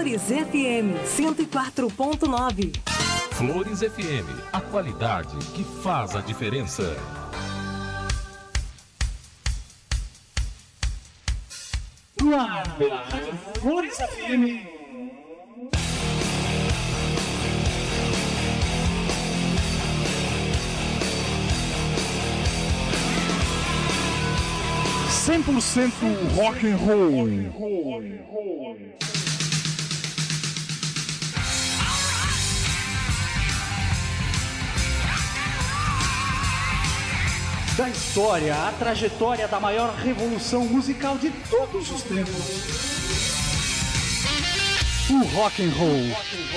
Flores FM 104.9. Flores FM, a qualidade que faz a diferença. Flores FM. Rock and roll. Da história, a trajetória da maior revolução musical de todos os tempos. O rock and roll.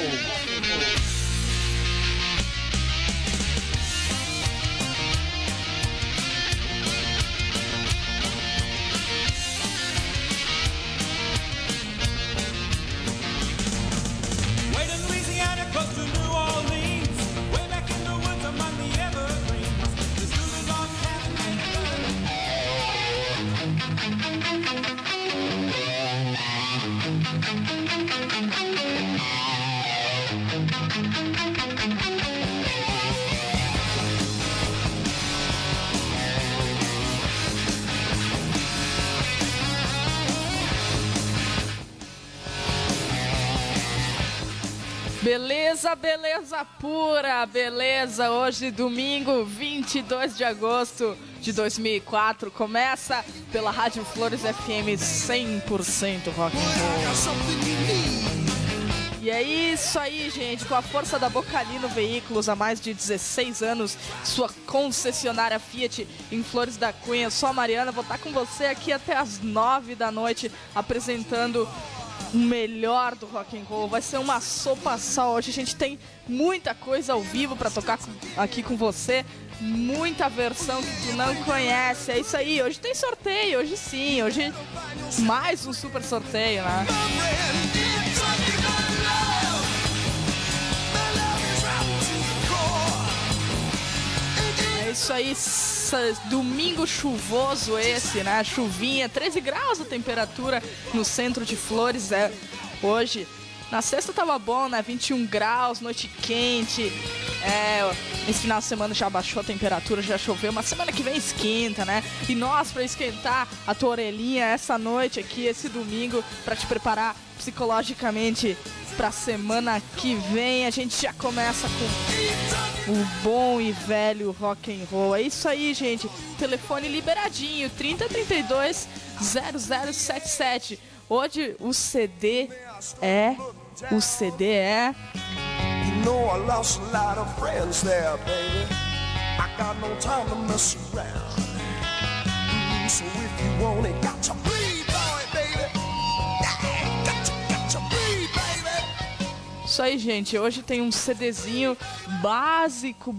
Beleza pura, beleza. Hoje, domingo, 22 de agosto de 2004, começa pela Rádio Flores FM 100% rock and roll. E é isso aí, gente, com a força da Bocalino Veículos, há mais de 16 anos, sua concessionária Fiat em Flores da Cunha. Eu sou a Mariana, vou estar com você aqui até as 9 da noite, apresentando o melhor do rock and roll. Vai ser uma sopa só. Hoje a gente tem muita coisa ao vivo pra tocar aqui com você, muita versão que tu não conhece. É isso aí, hoje tem sorteio, hoje sim, hoje mais um super sorteio, né? É isso aí, domingo chuvoso esse, né? Chuvinha, 13 graus a temperatura no centro de Flores hoje. Na sexta tava bom, né? 21 graus, noite quente. Esse final de semana já baixou a temperatura, já choveu. Mas semana que vem esquenta, né? E nós, pra esquentar a tua orelhinha essa noite aqui, esse domingo, pra te preparar psicologicamente pra semana que vem, a gente já começa com o bom e velho rock and roll. É isso aí, gente. Telefone liberadinho, 3032 0077. Hoje o CD é... You know I lost a lot of friends there, baby. I got no time to mess around. So if you want it, got to breathe, baby. Got to breathe, baby. Isso aí, gente. Hoje tem um CDzinho básico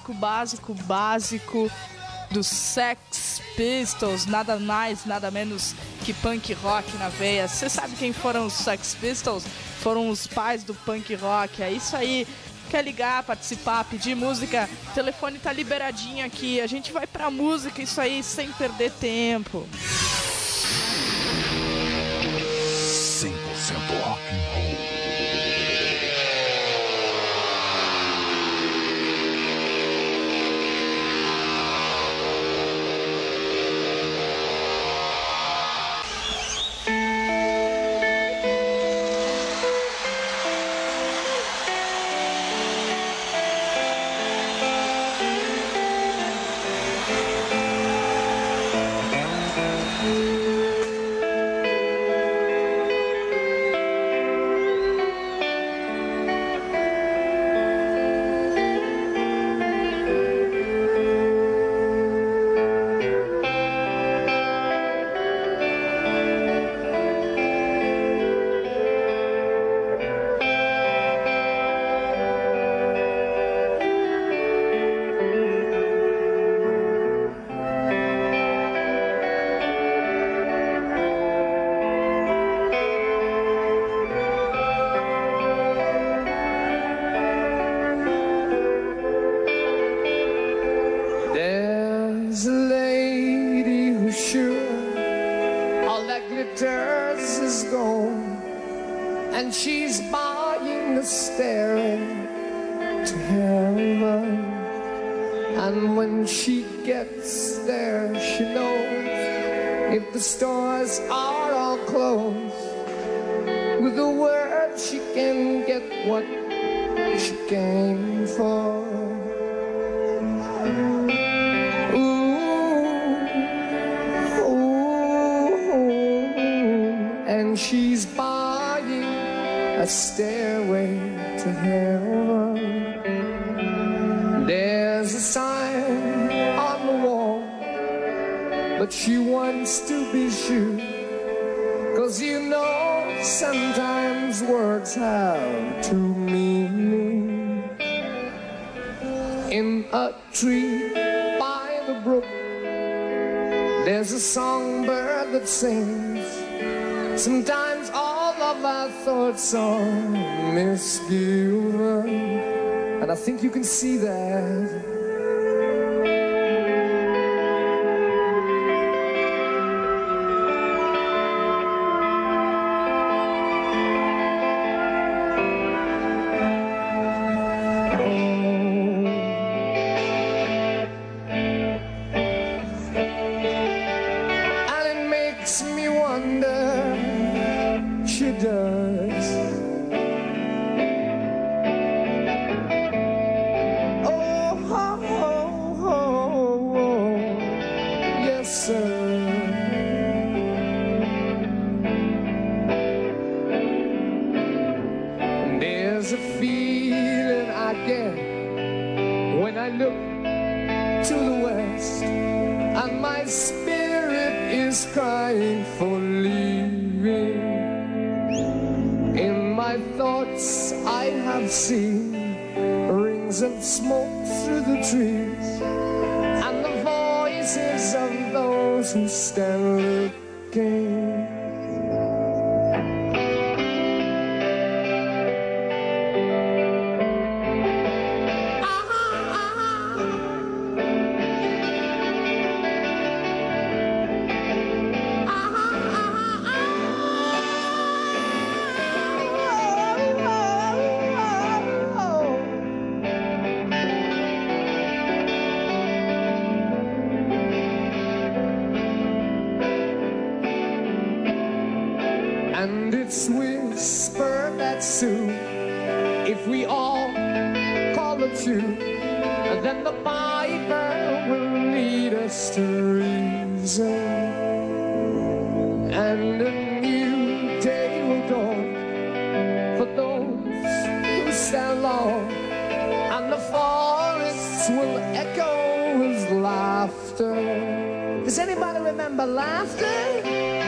dos Sex Pistols, nada mais, nada menos que punk rock na veia. Você sabe quem foram os Sex Pistols? Foram os pais do punk rock. É isso aí. Quer ligar, participar, pedir música? O telefone tá liberadinho aqui. A gente vai pra música, isso aí, sem perder tempo. 100% rock and roll. lady who's sure all that glitters is gold. and she's buying a stairway to heaven. And when she gets there, she knows if the stores are all closed, with a word she can get what she came for. And she's buying a stairway to heaven. There's a sign on the wall, but she wants to be sure, 'cause you know sometimes words have two meanings. In a tree by the brook, there's a songbird that sings. Sometimes all of our thoughts are misgiven, and I think you can see that. And it's whispered that soon, if we all call the tune, then the Bible will lead us to reason, and a new day will dawn for those who stand long, and the forests will echo with laughter. Does anybody remember laughter?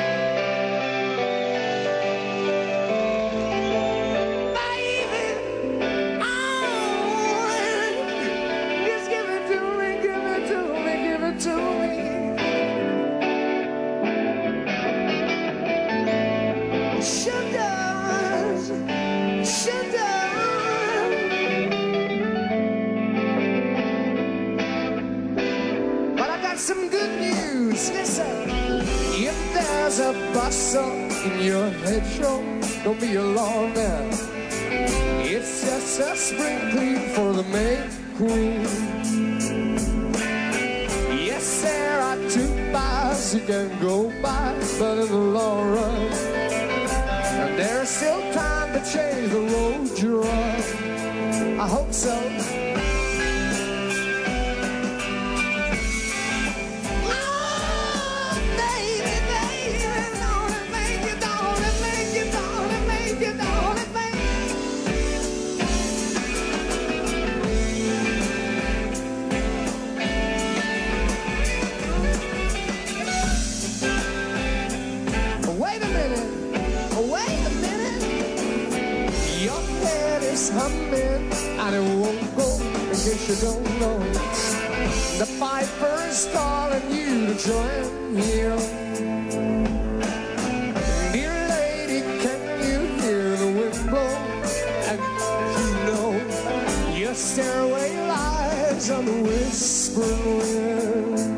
Some good news, listen. If there's a bustle in your hedgerow, don't be alarmed now. It's just a spring clean for the May Queen. Yes, there are two paths you can go by, but in the long run, and there's still time to change the road you're on. I hope so. Humming, and it won't go in case you don't know. The piper's calling you to join him. Dear lady, can you hear the wind blow? And you know your stairway lies on the whispering wind.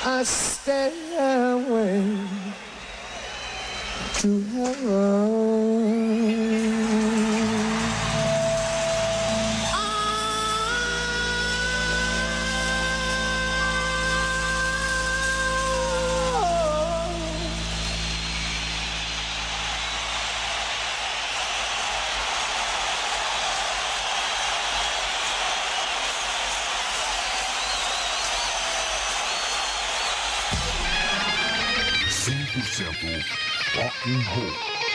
a stairway to heaven. Rock and roll.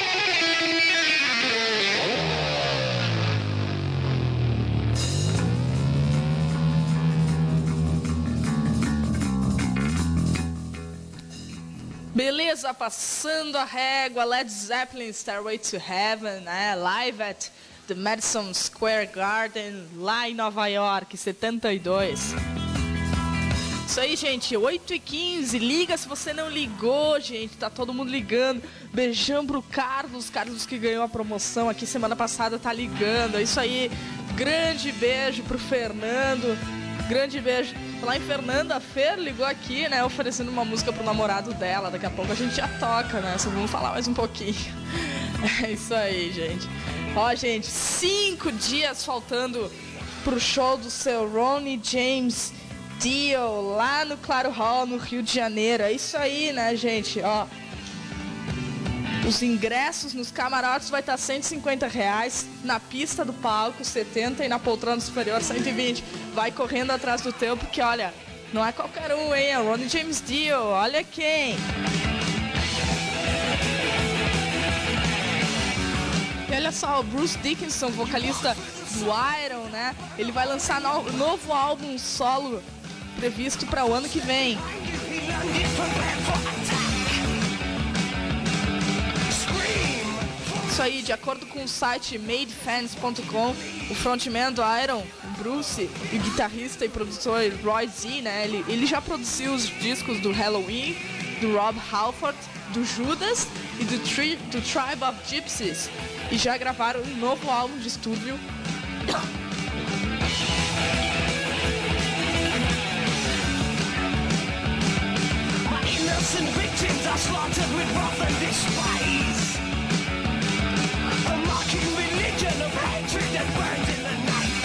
Beleza, passando a régua, Led Zeppelin, Stairway to Heaven, né? Live at the Madison Square Garden, lá em Nova York, 72. Isso aí, gente, 8h15, liga se você não ligou, gente, tá todo mundo ligando. Beijão pro Carlos que ganhou a promoção aqui semana passada, tá ligando. É isso aí, grande beijo pro Fernando, grande beijo. Lá em Fernanda, a Fer ligou aqui, né, oferecendo uma música pro namorado dela. Daqui a pouco a gente já toca, né, só vamos falar mais um pouquinho. É isso aí, gente. Ó, gente, 5 dias faltando pro show do seu Ronnie James Dio, lá no Claro Hall, no Rio de Janeiro. É isso aí, né, gente? Ó, os ingressos nos camarotes vai estar R$150, na pista do palco 70 e na poltrona superior 120. Vai correndo atrás do teu, porque olha, não é qualquer um, hein? É o Ronnie James Dio, olha quem! E olha só, o Bruce Dickinson, vocalista do Iron, né? Ele vai lançar novo álbum solo previsto para o ano que vem. Isso aí, de acordo com o site madefans.com, o frontman do Iron, Bruce, e o guitarrista e produtor Roy Z, né? Ele já produziu os discos do Halloween, do Rob Halford, do Judas e do Tribe of Gypsies, e já gravaram um novo álbum de estúdio. Innocent victims are slaughtered with wrath and despise. A mocking religion of hatred that burns in the night.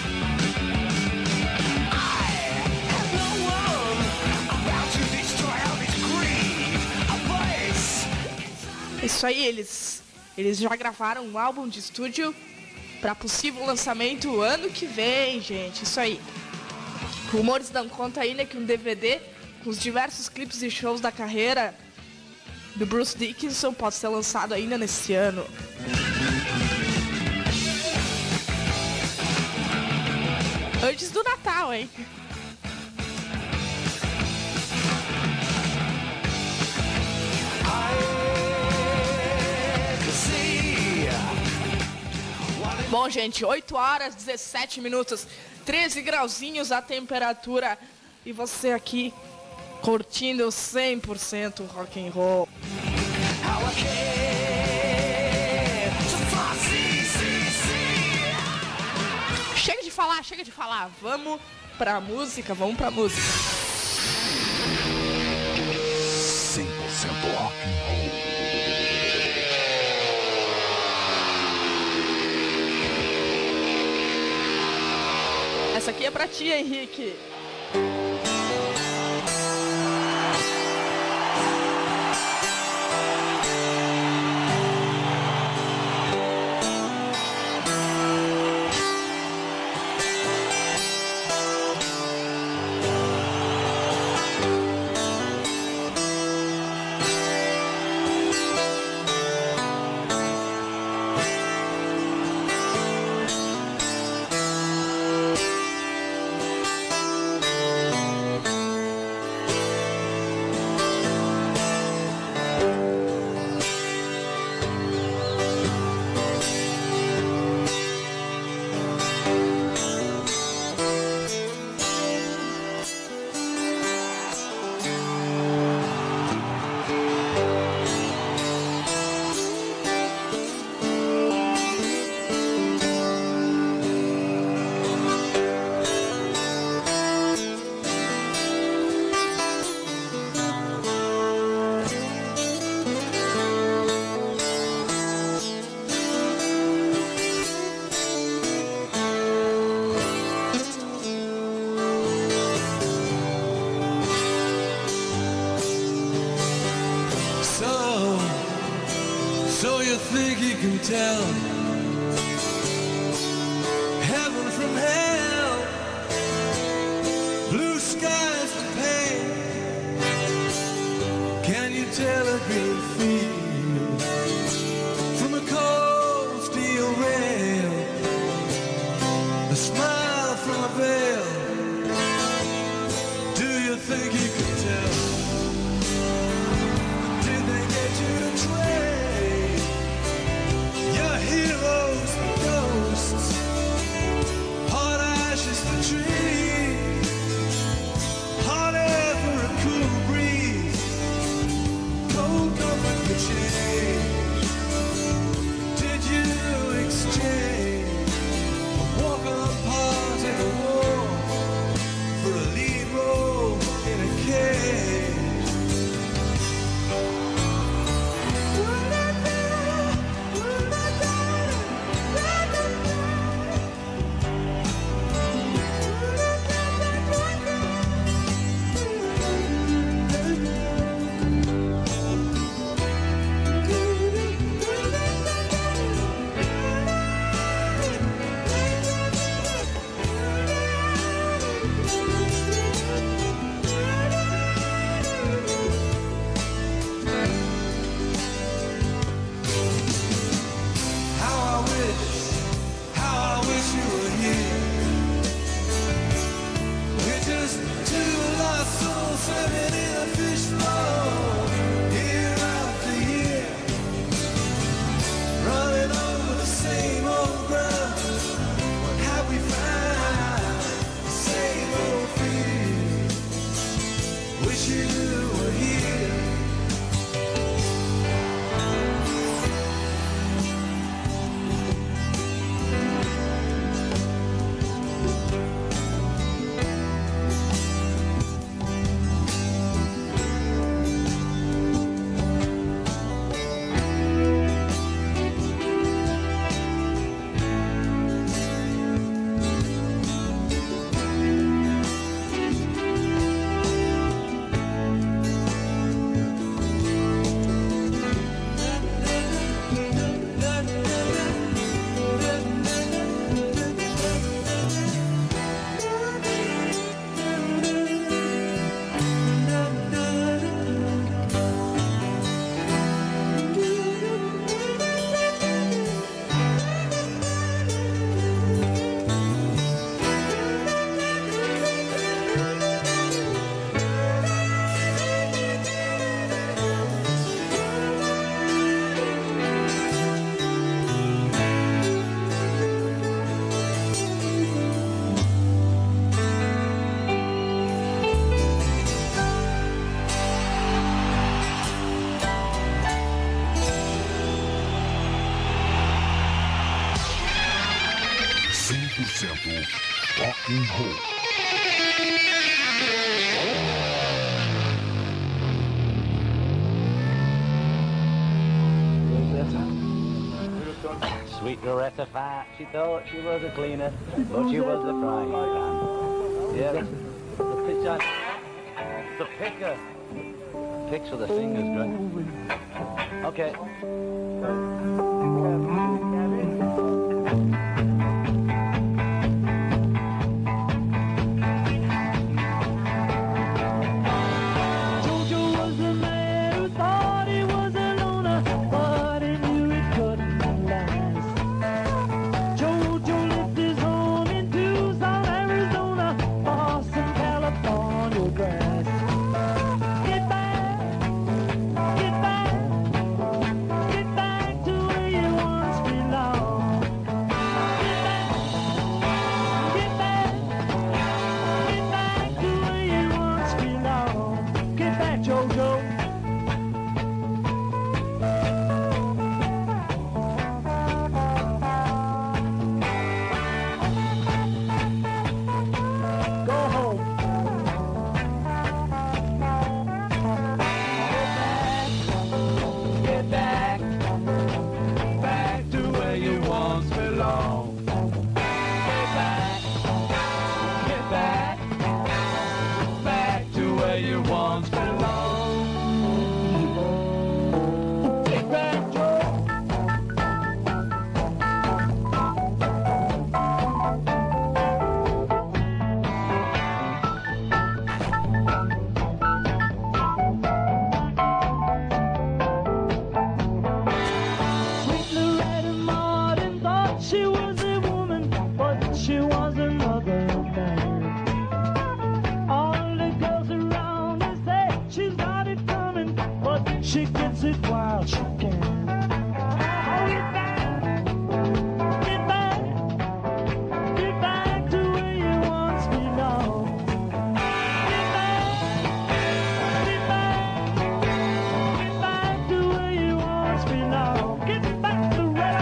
I have no one about to destroy all this greed, a place. Isso aí, eles já gravaram um álbum de estúdio para possível lançamento ano que vem, gente. Isso aí. Rumores dão conta ainda que um DVD com os diversos clipes e shows da carreira do Bruce Dickinson pode ser lançado ainda nesse ano. Antes do Natal, hein? Bom, gente, 8 horas, 17 minutos, 13 grauzinhos a temperatura. E você aqui curtindo 100% rock and roll. Chega de falar. Vamos pra música. 100% rock and roll. Essa aqui é pra ti, Henrique. you think you can tell heaven from hell, blue skies from pain? Can you tell a green field from a cold steel rail, a smile from a veil? Do you think you can tell? Did they get you to trade your heroes for ghosts, hot ashes for trees, hot air for a cool breeze, cold comfort for change? Did you exchange a walk-on part in a war for a lead role in a cage? How I wish you were here. We're just two lost souls swimming in a fishbowl, year after year, running over the same old ground. What have we found? The same old fear. Wish you were here. Rock and roll. Sweet Loretta Fat, she thought she was a cleaner, but she was a frying pan. Yeah, the picker. Picks with the fingers, right? Okay. She gets it while she can. Oh, get back to where you once belonged. Get back to where you once belonged. Get back to where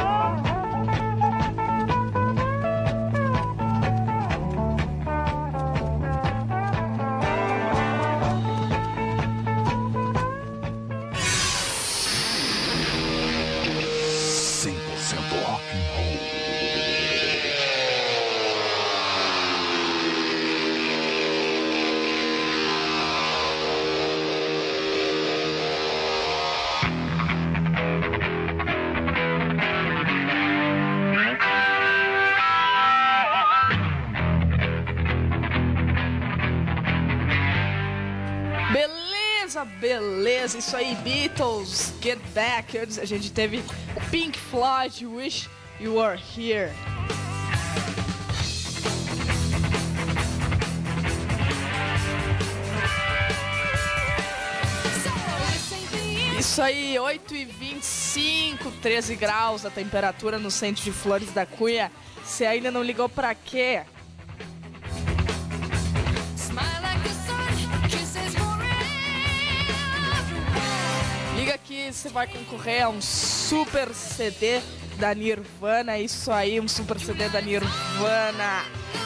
Beleza, isso aí, Beatles, Get Back. Antes a gente teve Pink Floyd, Wish You Were Here. Isso aí, 8h25, 13 graus a temperatura no centro de Flores da Cunha. Você ainda não ligou pra quê? Liga que você vai concorrer a um super CD da Nirvana. Isso aí, um super CD da Nirvana.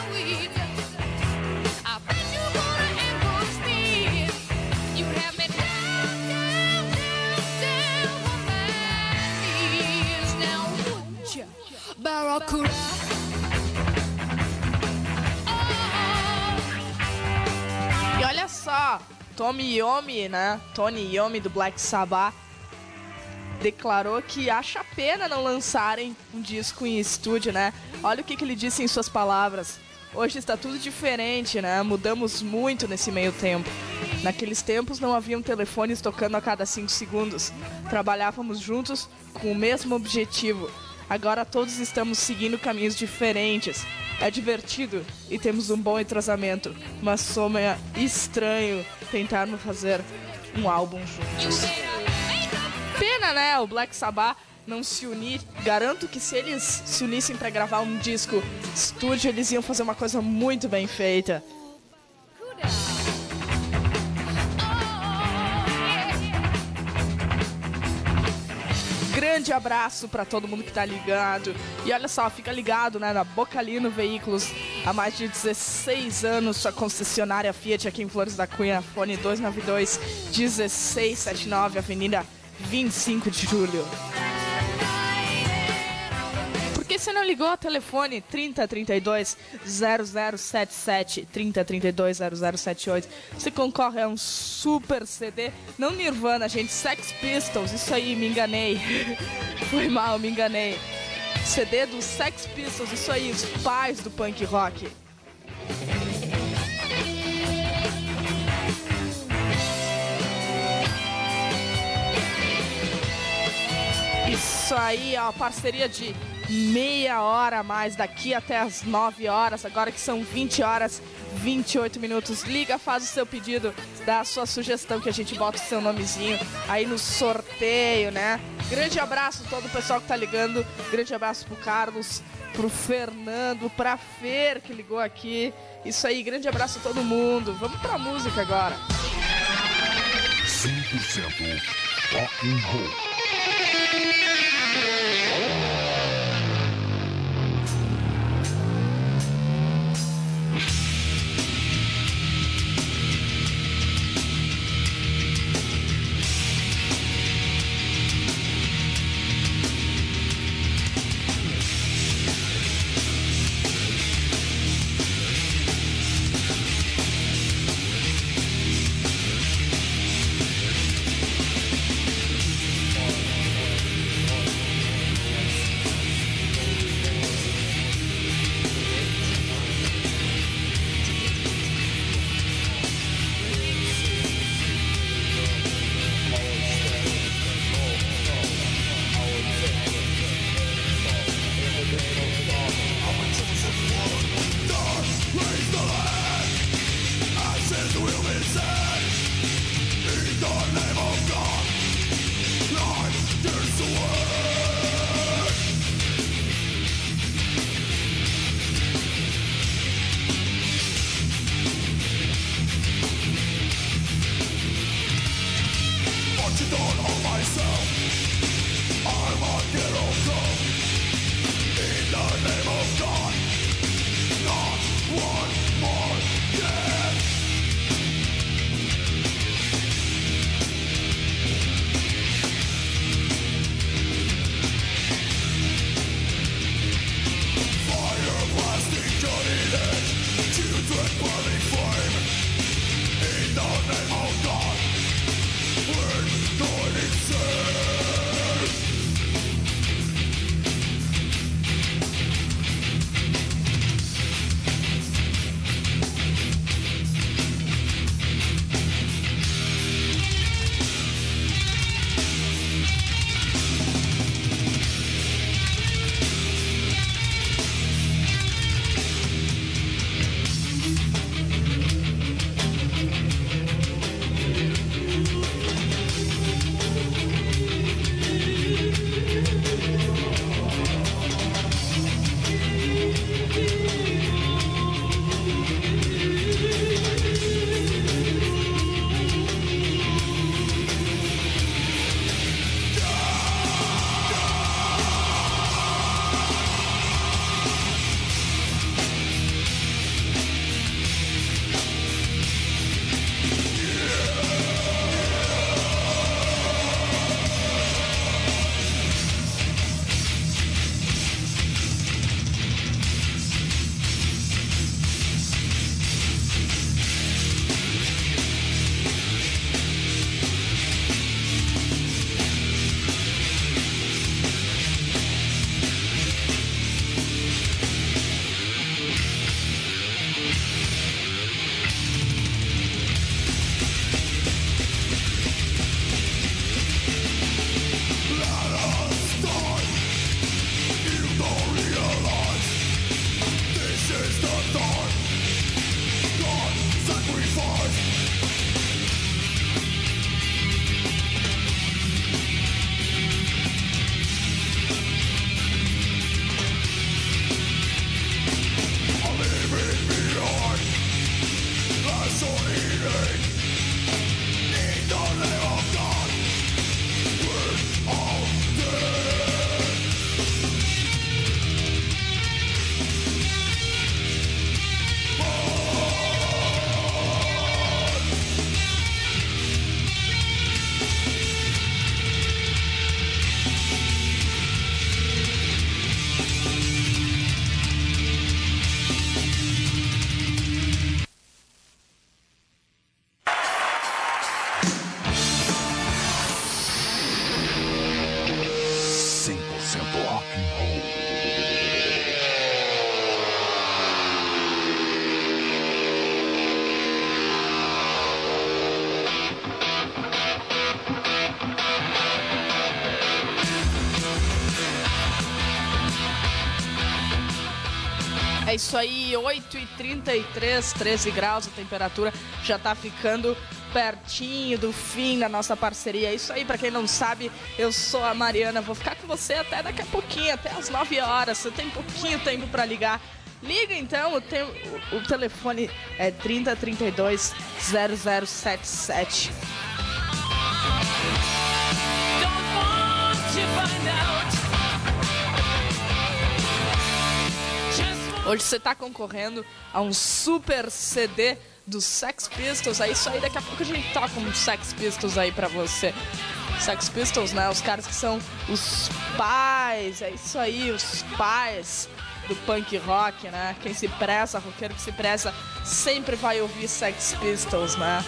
E olha só, Tony Iommi, né? Tony Iommi do Black Sabbath declarou que acha pena não lançarem um disco em estúdio, né? Olha o que ele disse em suas palavras. Hoje está tudo diferente, né? Mudamos muito nesse meio tempo. Naqueles tempos não haviam telefones tocando a cada 5 segundos. Trabalhávamos juntos com o mesmo objetivo. Agora todos estamos seguindo caminhos diferentes. É divertido e temos um bom entrosamento, mas soa estranho tentarmos fazer um álbum juntos. Pena, né? O Black Sabbath não se unir. Garanto que se eles se unissem para gravar um disco estúdio, eles iam fazer uma coisa muito bem feita. Grande abraço pra todo mundo que tá ligado. E olha só, fica ligado, né, na Bocalino Veículos. Há mais de 16 anos, sua concessionária Fiat aqui em Flores da Cunha. Fone 292-1679, Avenida 25 de Julho. Por que você não ligou ao telefone 3032-0077, 3032-0078? Você concorre a um super CD, não Nirvana, gente, Sex Pistols, isso aí, me enganei. Foi mal, me enganei. CD do Sex Pistols, isso aí, os pais do punk rock. Isso aí, ó, parceria de meia hora a mais, daqui até as 9 horas, agora que são 20 horas, 28 minutos. Liga, faz o seu pedido, dá a sua sugestão que a gente bota o seu nomezinho aí no sorteio, né? Grande abraço a todo o pessoal que tá ligando, grande abraço pro Carlos, pro Fernando, pra Fer que ligou aqui. Isso aí, grande abraço a todo mundo. Vamos pra música agora. 100% rock and roll. É isso aí, 8h33, 13 graus, a temperatura já tá ficando pertinho do fim da nossa parceria. É isso aí, pra quem não sabe, eu sou a Mariana, vou ficar com você até daqui a pouquinho, até as 9 horas, você tem pouquinho tempo pra ligar. Liga então, o telefone é 3032 0077. Hoje você tá concorrendo a um super CD dos Sex Pistols. É isso aí, daqui a pouco a gente toca um Sex Pistols aí pra você. Sex Pistols, né? Os caras que são os pais, é isso aí, os pais do punk rock, né? Quem se preza, roqueiro que se preza, sempre vai ouvir Sex Pistols, né?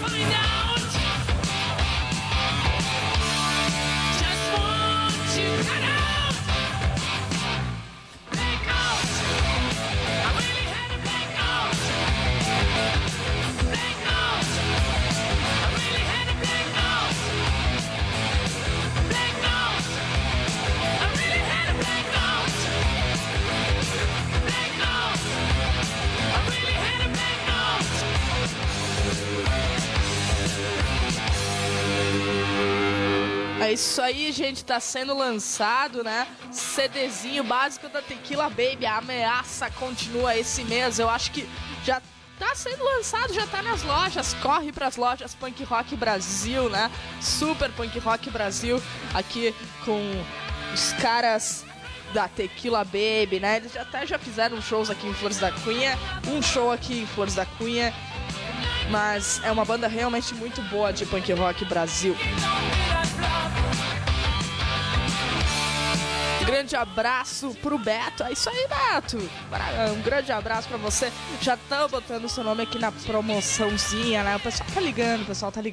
É isso aí, gente, tá sendo lançado, né, CDzinho básico da Tequila Baby. A ameaça continua esse mês. Eu acho que já tá sendo lançado, já tá nas lojas. Corre pras lojas Punk Rock Brasil, né? Super Punk Rock Brasil, aqui com os caras da Tequila Baby, né? Eles já fizeram shows aqui em Flores da Cunha, um show aqui em Flores da Cunha, mas é uma banda realmente muito boa de Punk Rock Brasil. Grande abraço pro Beto. É isso aí, Beto. Um grande abraço pra você. Já estão botando o seu nome aqui na promoçãozinha, né? O pessoal tá ligando,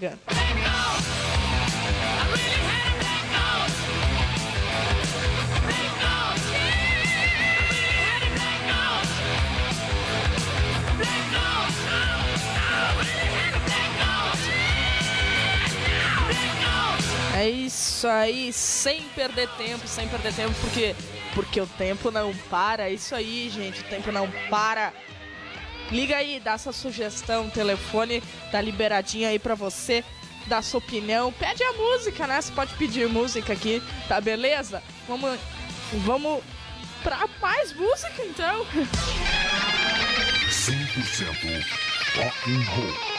É isso aí, sem perder tempo, porque o tempo não para. É isso aí, gente, o tempo não para. Liga aí, dá essa sugestão, o telefone tá liberadinho aí pra você, dá sua opinião, pede a música, né? Você pode pedir música aqui, tá beleza? Vamos pra mais música, então. 100% rock and roll.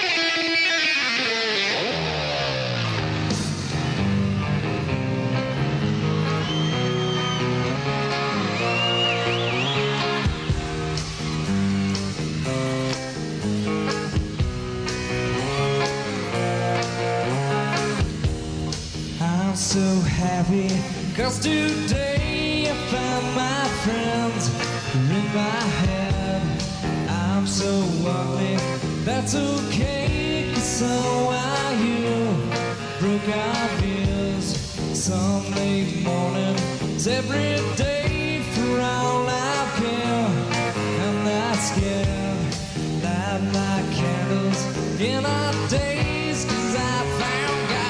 I'm so happy, 'cause today I found my friends in my head. I'm so ugly, that's okay, 'cause so are you. Broke our fears, Sunday mornings, every day for all I care. I'm not scared, light my candles in our days, 'cause I found God.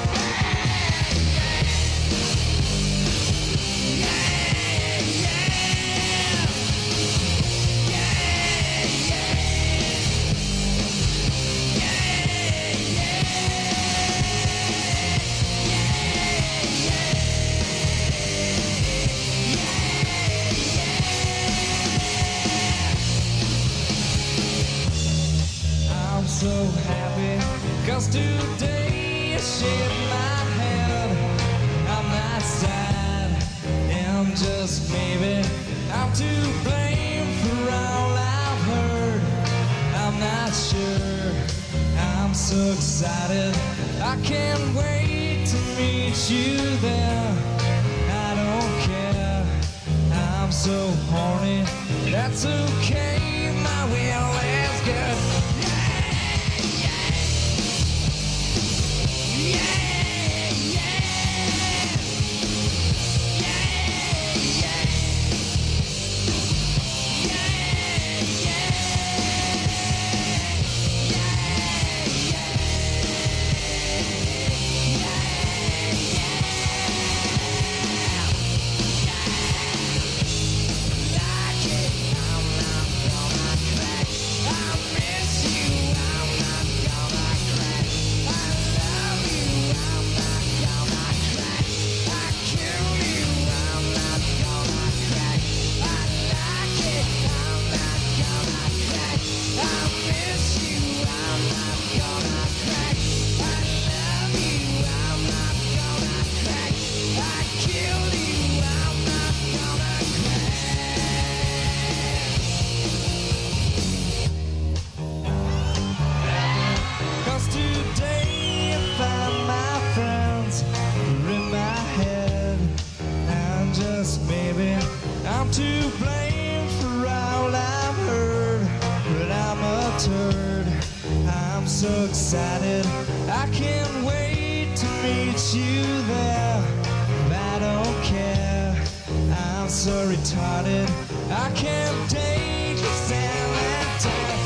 So happy, 'cause today I shaved my head. I'm not sad, and just maybe I'm to blame for all I've heard. I'm not sure, I'm so excited, I can't wait to meet you there. I don't care, I'm so horny, that's okay, my will is good. So excited, I can't wait to meet you there. I don't care, I'm so retarded, I can't take the San Antonio.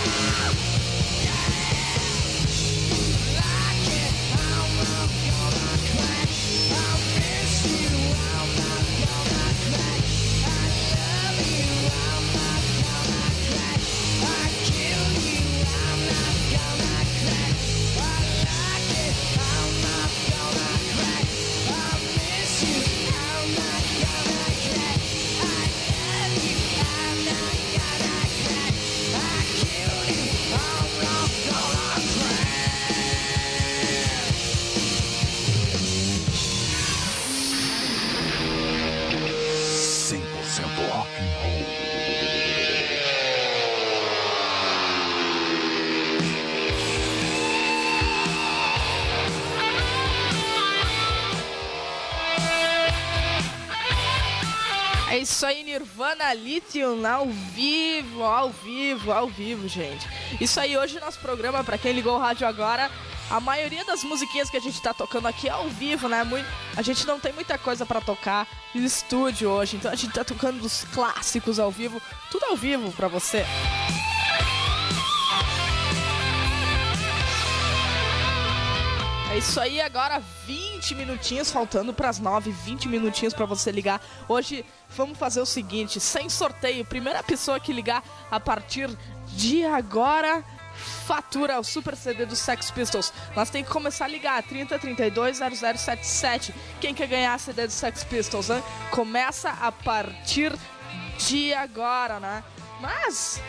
Gonna isso aí, Nirvana Lithium ao vivo, gente. Isso aí, hoje nosso programa, pra quem ligou o rádio agora, a maioria das musiquinhas que a gente tá tocando aqui é ao vivo, né? A gente não tem muita coisa pra tocar no estúdio hoje, então a gente tá tocando os clássicos ao vivo, tudo ao vivo pra você. É isso aí, agora 20 minutinhos, faltando pras 9, 20 minutinhos pra você ligar. Hoje vamos fazer o seguinte, sem sorteio, primeira pessoa que ligar a partir de agora fatura o Super CD do Sex Pistols. Nós tem que começar a ligar, 3032-0077. Quem quer ganhar a CD do Sex Pistols, né? Começa a partir de agora, né? Mas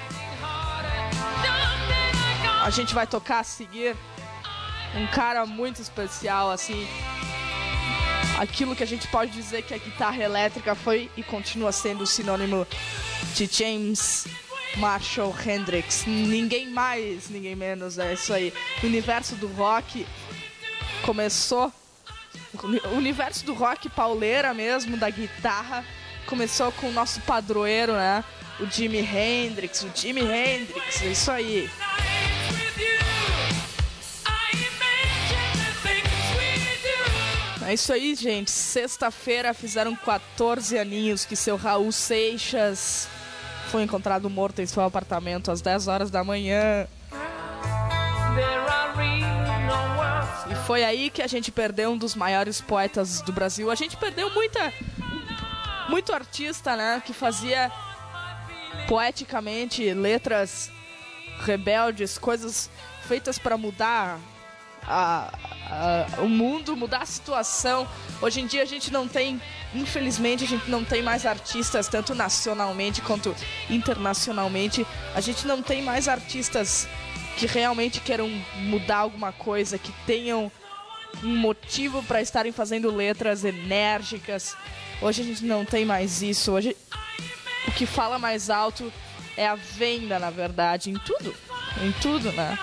a gente vai tocar a seguir um cara muito especial, assim. Aquilo que a gente pode dizer que a guitarra elétrica foi e continua sendo sinônimo de James Marshall Hendrix. Ninguém mais, ninguém menos, é isso aí. O universo do rock começou... O universo do rock pauleira mesmo, da guitarra, começou com o nosso padroeiro, né? O Jimi Hendrix, é isso aí. É isso aí, gente. Sexta-feira fizeram 14 aninhos que seu Raul Seixas foi encontrado morto em seu apartamento às 10 horas da manhã. E foi aí que a gente perdeu um dos maiores poetas do Brasil. A gente perdeu muito artista, né, que fazia poeticamente letras rebeldes, coisas feitas para mudar o mundo, mudar a situação. Hoje em dia a gente não tem, infelizmente, a gente não tem mais artistas, tanto nacionalmente quanto internacionalmente. A gente não tem mais artistas que realmente queiram mudar alguma coisa, que tenham um motivo para estarem fazendo letras enérgicas. Hoje a gente não tem mais isso. Hoje o que fala mais alto é a venda, na verdade, em tudo, né?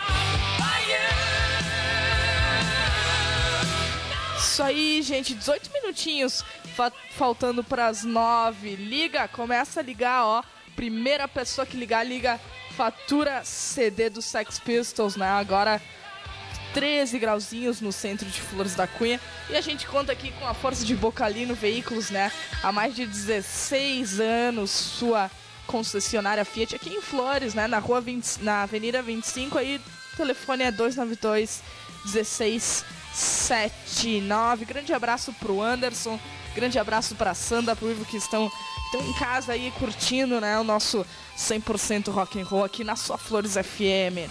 Isso aí, gente, 18 minutinhos faltando pras 9. Liga, começa a ligar, ó. Primeira pessoa que liga, fatura CD do Sex Pistols, né? Agora 13 grauzinhos no centro de Flores da Cunha. E a gente conta aqui com a força de Bocalino Veículos, né? Há mais de 16 anos, sua concessionária Fiat aqui em Flores, né? Na Avenida 25, aí o telefone é 292-1679. Grande abraço pro Anderson, grande abraço pra Sandra, pro Ivo, que estão em casa aí curtindo, né, o nosso 100% rock and roll aqui na sua Flores FM.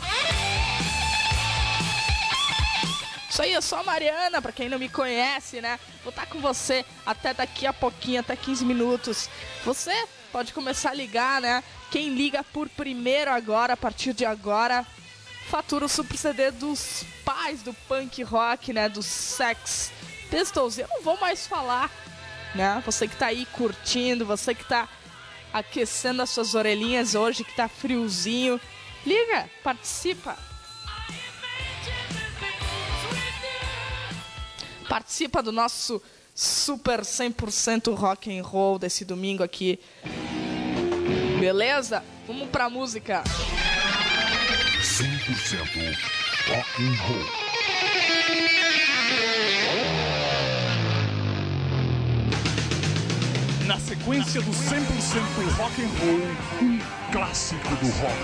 Isso aí, eu sou a Mariana, pra quem não me conhece, né? Vou estar com você até daqui a pouquinho, até 15 minutos. Você pode começar a ligar, né? Quem liga por primeiro agora, a partir de agora, fatura o Super CD dos pais do punk rock, né? Do Sex Pistols. Eu não vou mais falar, né? Você que tá aí curtindo, você que tá aquecendo as suas orelhinhas hoje, que tá friozinho, liga, participa. Participa do nosso super 100% rock and roll desse domingo aqui. Beleza? Vamos pra música. 100% rock and roll. Na sequência do 100% rock and roll, um clássico do rock.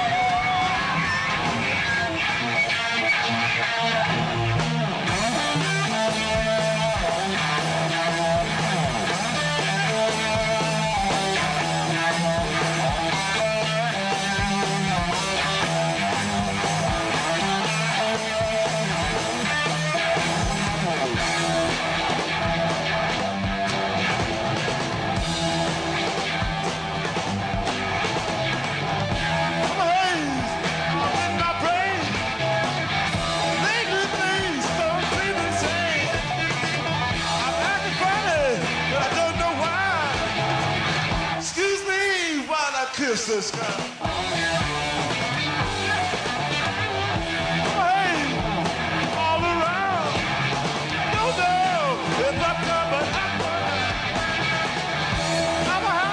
This guy. All around. Don't know if I'm coming. I'm a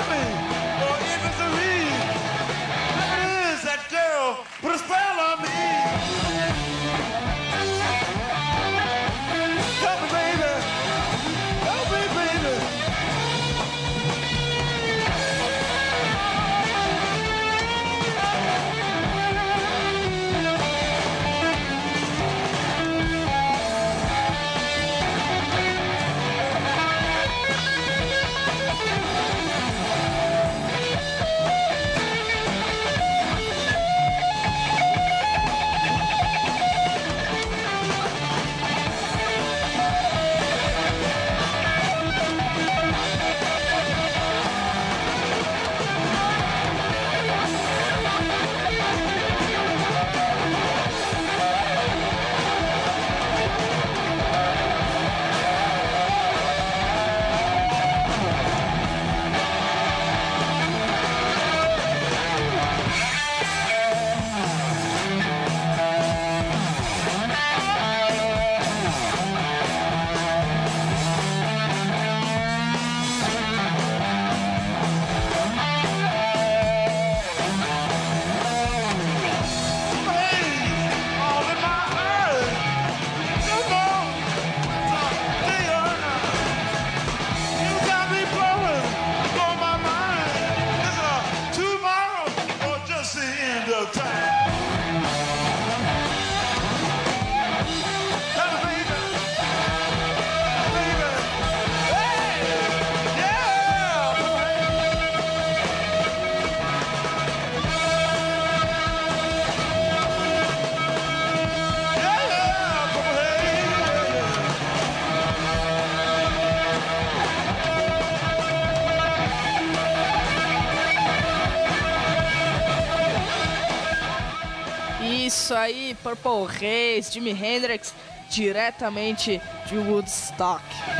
isso aí, Purple Haze, Jimi Hendrix, diretamente de Woodstock.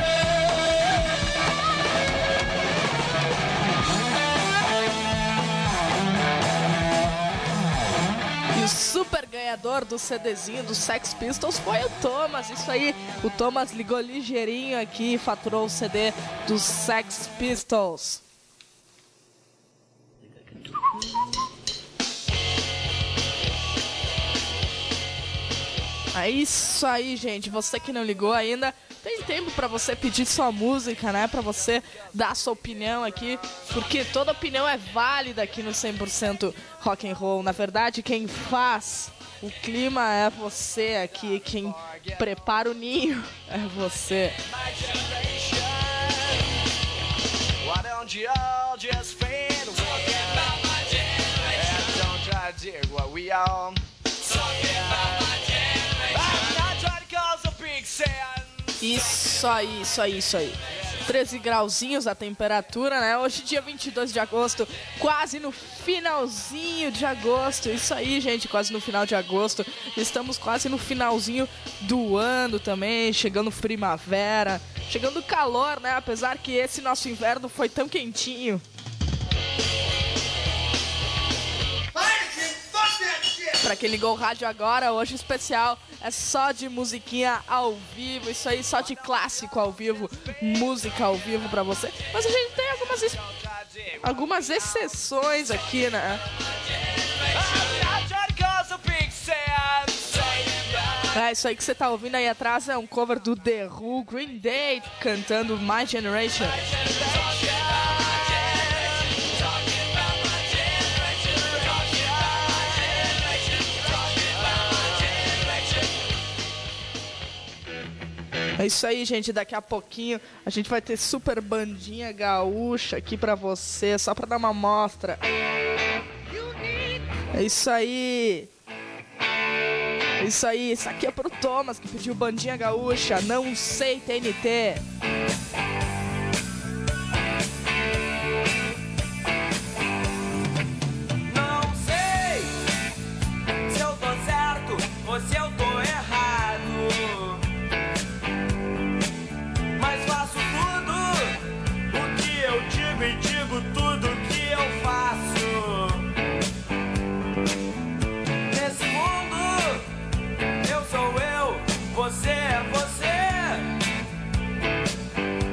E o super ganhador do CDzinho do Sex Pistols foi o Thomas. Isso aí, o Thomas ligou ligeirinho aqui e faturou o CD dos Sex Pistols. É isso aí, gente. Você que não ligou ainda, tem tempo pra você pedir sua música, né? Pra você dar sua opinião aqui, porque toda opinião é válida aqui no 100% Rock and Roll. Na verdade, quem faz o clima é você aqui, quem prepara o ninho é você. Why don't you all just fade away? And don't try to dig what we all. Isso aí, isso aí, isso aí. 13 grauzinhos a temperatura, né? Hoje, dia 22 de agosto, quase no finalzinho de agosto. Isso aí, gente, quase no final de agosto. Estamos quase no finalzinho do ano também, chegando primavera, chegando calor, né? Apesar que esse nosso inverno foi tão quentinho. Pra quem ligou o rádio agora, hoje especial é só de musiquinha ao vivo, isso aí, só de clássico ao vivo, música ao vivo pra você. Mas a gente tem algumas exceções aqui, né? É, isso aí que você tá ouvindo aí atrás é um cover do The Who, Green Day, cantando My Generation. É isso aí, gente, daqui a pouquinho a gente vai ter super bandinha gaúcha aqui pra você, só pra dar uma amostra. É isso aí. É isso aí, isso aqui é pro Thomas que pediu bandinha gaúcha, não sei TNT. Não sei se eu tô certo ou se eu tô errado, mas faço tudo o que eu digo e digo tudo o que eu faço. Nesse mundo, eu sou eu, você é você.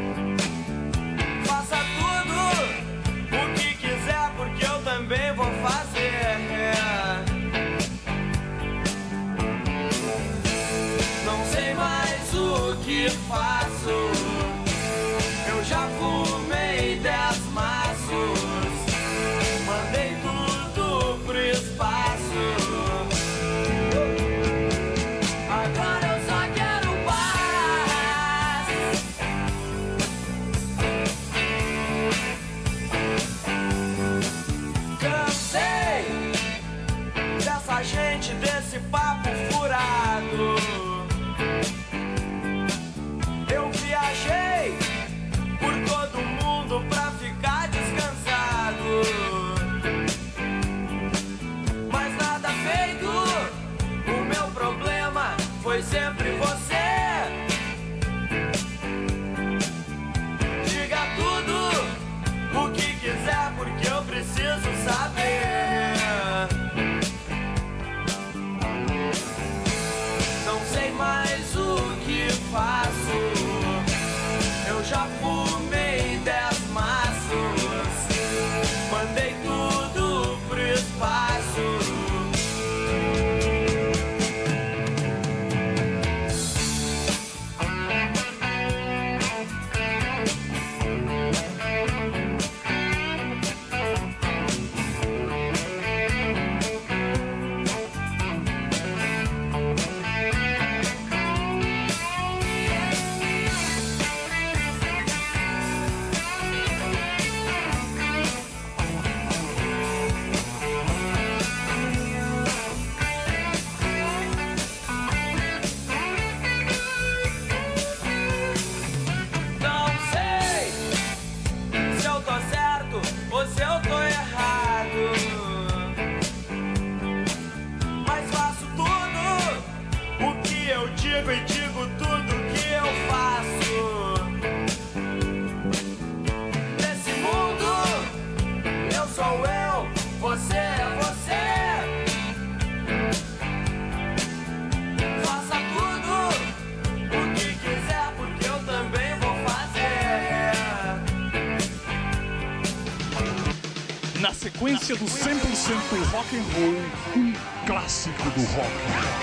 sequência do 100% rock and roll, um clássico do rock.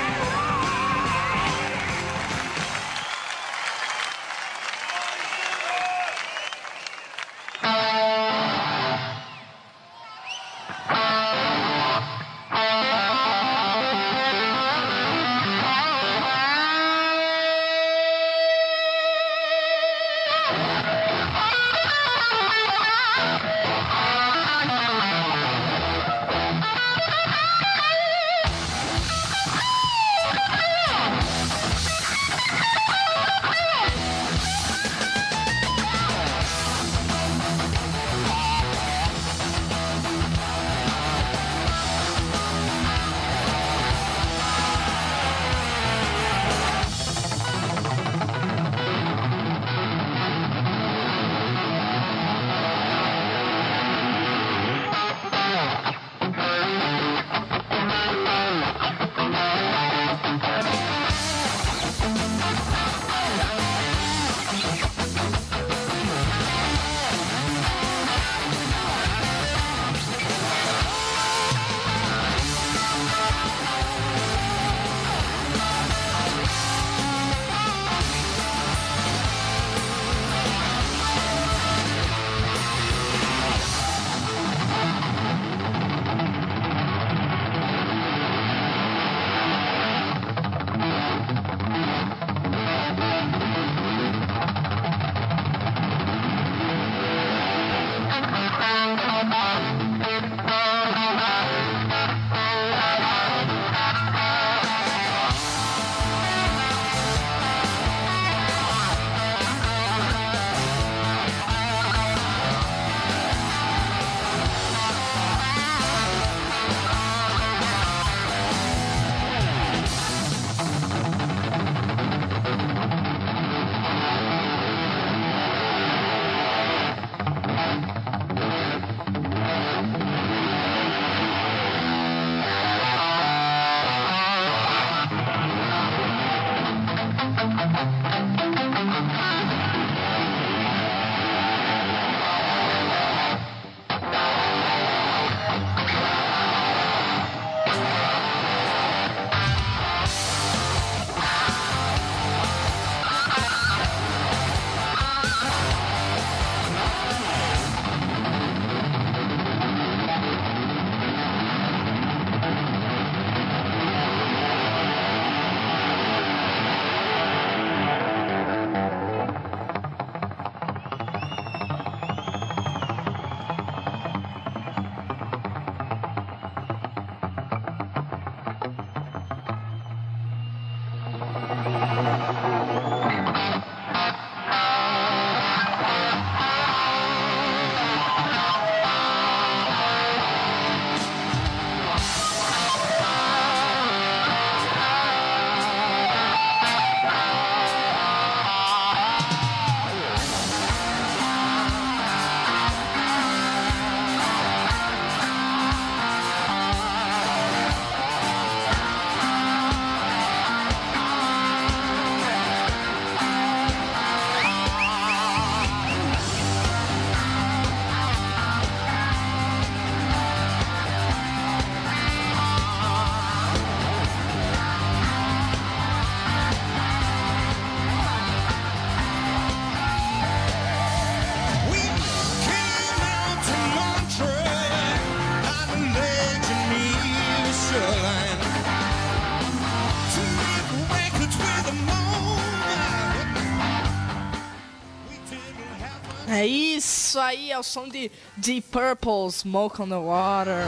É isso aí, é o som de Deep Purple, Smoke on the Water.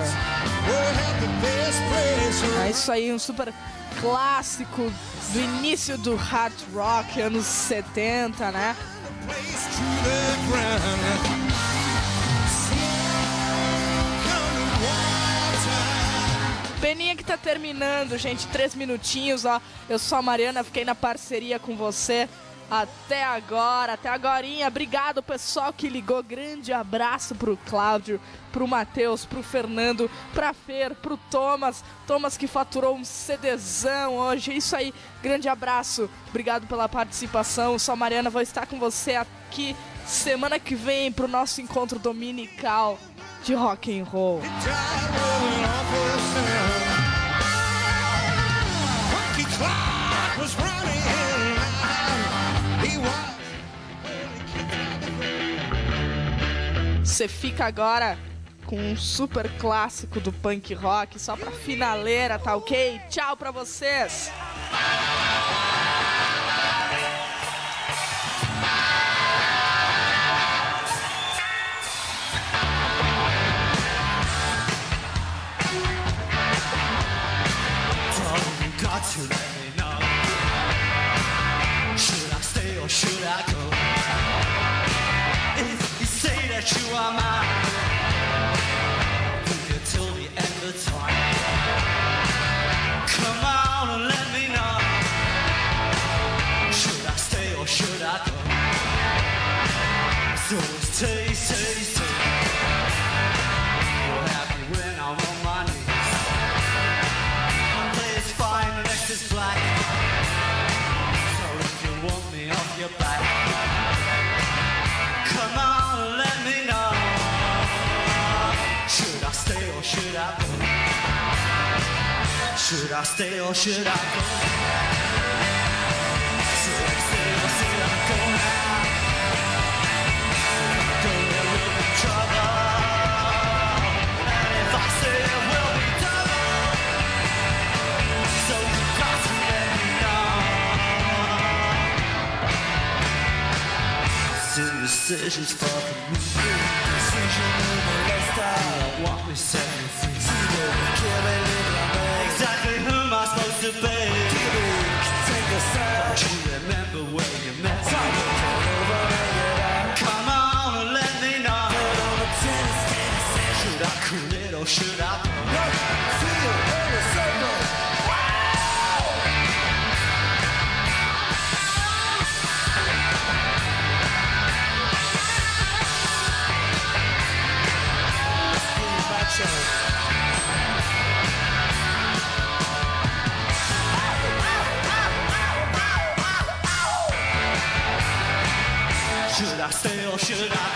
É isso aí, um super clássico do início do hard rock, anos 70, né? Peninha que tá terminando, gente, 3 minutinhos, ó. Eu sou a Mariana, fiquei na parceria com você até agora, até agorinha. Obrigado, pessoal que ligou. Grande abraço pro Cláudio, pro Matheus, pro Fernando, pra Fer, pro Thomas. Thomas que faturou um CDzão hoje. Isso aí, grande abraço. Obrigado pela participação. Sou a Mariana, vou estar com você aqui semana que vem pro nosso encontro dominical de rock and roll. Você fica agora com um super clássico do punk rock, só pra finaleira, tá ok? Tchau pra vocês! To let me know, should I stay or should I go? If you say that you are mine, leave it till the end of time. Come on and let me know, should I stay or should I go? So stay, stay, stay. You're happy when I'm on my knees. It's fine, the next is black. So if you want me off your back, come on and let me know. Should I stay or should I go? Should I stay or should I go? Should I stay or should I go now? Should I go, there will be trouble. And if I stay, it will be double. So you got to let me know. Still decisions for me. Decision in the lifestyle. Want me set me free. Exactly who am I supposed to be? Take a side. Don't you remember where you met me? Come on and let me know. Should I quit or should I go? Feel in a circle. Should I stay or should I